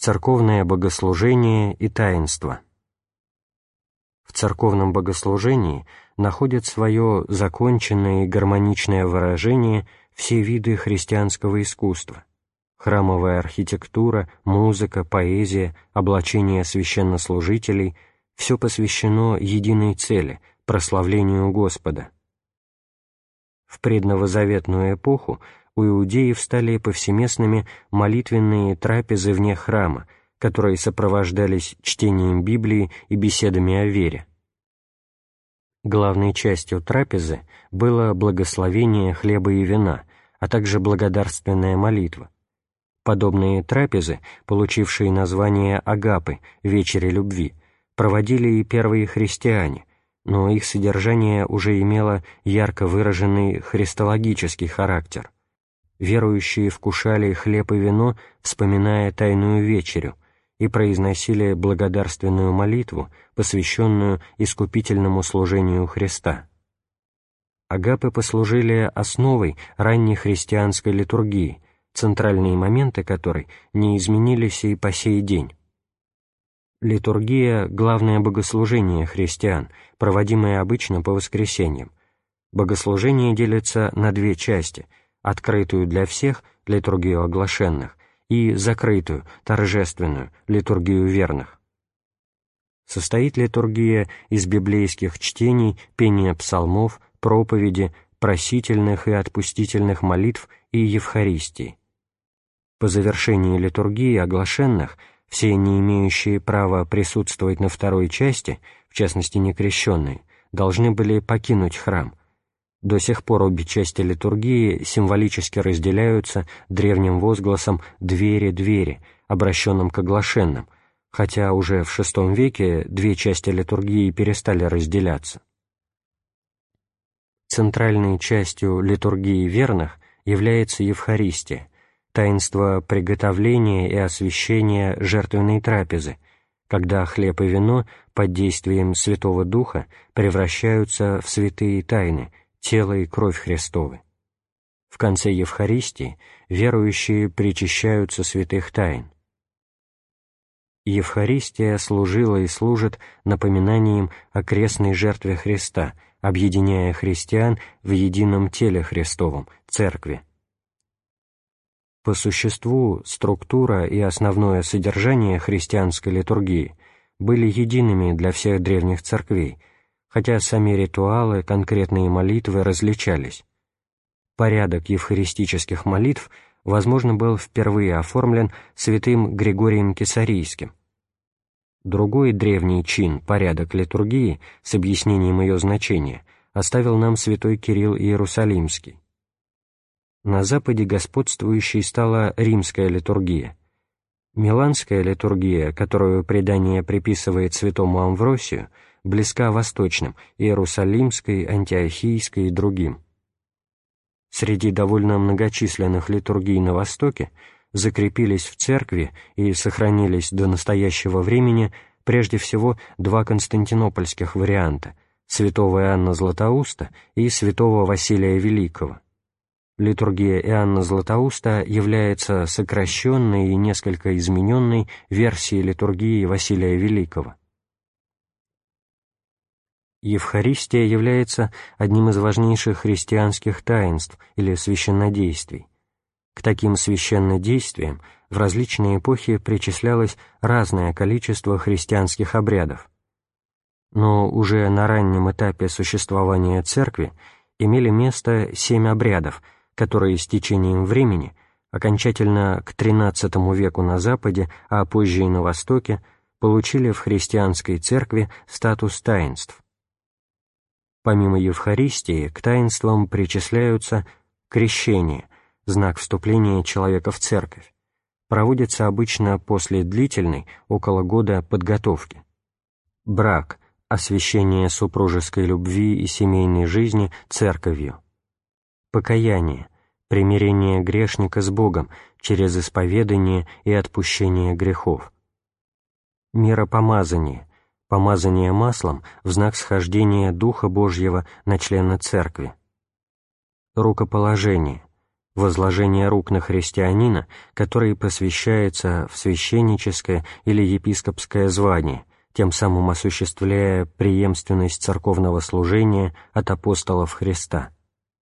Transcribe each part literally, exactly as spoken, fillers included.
Церковное богослужение и таинство. В церковном богослужении находят свое законченное и гармоничное выражение все виды христианского искусства: храмовая архитектура, музыка, поэзия, облачение священнослужителей — все посвящено единой цели — прославлению Господа. В предновозаветную эпоху у иудеев стали повсеместными молитвенные трапезы вне храма, которые сопровождались чтением Библии и беседами о вере. Главной частью трапезы было благословение хлеба и вина, а также благодарственная молитва. Подобные трапезы, получившие название агапы, вечери любви, проводили и первые христиане, но их содержание уже имело ярко выраженный христологический характер. Верующие вкушали хлеб и вино, вспоминая Тайную вечерю, и произносили благодарственную молитву, посвященную искупительному служению Христа. Агапы послужили основой ранней христианской литургии, центральные моменты которой не изменились и по сей день. Литургия — главное богослужение христиан, проводимое обычно по воскресеньям. Богослужение делится на две части — открытую для всех, литургию оглашенных, и закрытую, торжественную, литургию верных. Состоит литургия из библейских чтений, пения псалмов, проповеди, просительных и отпустительных молитв и Евхаристии. По завершении литургии оглашенных все, не имеющие права присутствовать на второй части, в частности некрещенные, должны были покинуть храм. До сих пор обе части литургии символически разделяются древним возгласом «двери, двери», обращенным к оглашенным, хотя уже в шестом веке две части литургии перестали разделяться. Центральной частью литургии верных является Евхаристия, таинство приготовления и освящения жертвенной трапезы, когда хлеб и вино под действием Святого Духа превращаются в святые тайны, тело и кровь Христовы. В конце Евхаристии верующие причащаются святых тайн. Евхаристия служила и служит напоминанием о крестной жертве Христа, объединяя христиан в едином теле Христовом, Церкви. По существу, структура и основное содержание христианской литургии были едиными для всех древних церквей, хотя сами ритуалы, конкретные молитвы различались. Порядок евхаристических молитв, возможно, был впервые оформлен святым Григорием Кесарийским. Другой древний чин, порядок литургии, с объяснением ее значения, оставил нам святой Кирилл Иерусалимский. На Западе господствующей стала римская литургия. Миланская литургия, которую предание приписывает святому Амвросию, близка восточным, Иерусалимской, Антиохийской и другим. Среди довольно многочисленных литургий на Востоке закрепились в церкви и сохранились до настоящего времени прежде всего два константинопольских варианта — святого Иоанна Златоуста и святого Василия Великого. Литургия Иоанна Златоуста является сокращенной и несколько измененной версией литургии Василия Великого. Евхаристия является одним из важнейших христианских таинств или священнодействий. К таким священнодействиям в различные эпохи причислялось разное количество христианских обрядов. Но уже на раннем этапе существования Церкви имели место семь обрядов, которые с течением времени, окончательно к тринадцатому веку на Западе, а позже и на Востоке, получили в христианской Церкви статус таинств. Помимо Евхаристии к таинствам причисляются крещение, знак вступления человека в Церковь, проводится обычно после длительной, около года, подготовки. Брак, освящение супружеской любви и семейной жизни Церковью. Покаяние, примирение грешника с Богом через исповедание и отпущение грехов. Миропомазание, помазание маслом в знак схождения Духа Божьего на члена Церкви. Рукоположение, возложение рук на христианина, который посвящается в священническое или епископское звание, тем самым осуществляя преемственность церковного служения от апостолов Христа.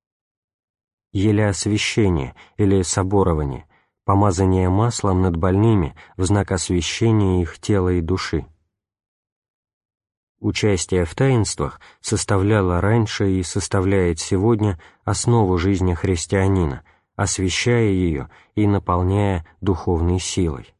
Елеосвящение или соборование, помазание маслом над больными в знак освящения их тела и души. Участие в таинствах составляло раньше и составляет сегодня основу жизни христианина, освящая ее и наполняя духовной силой.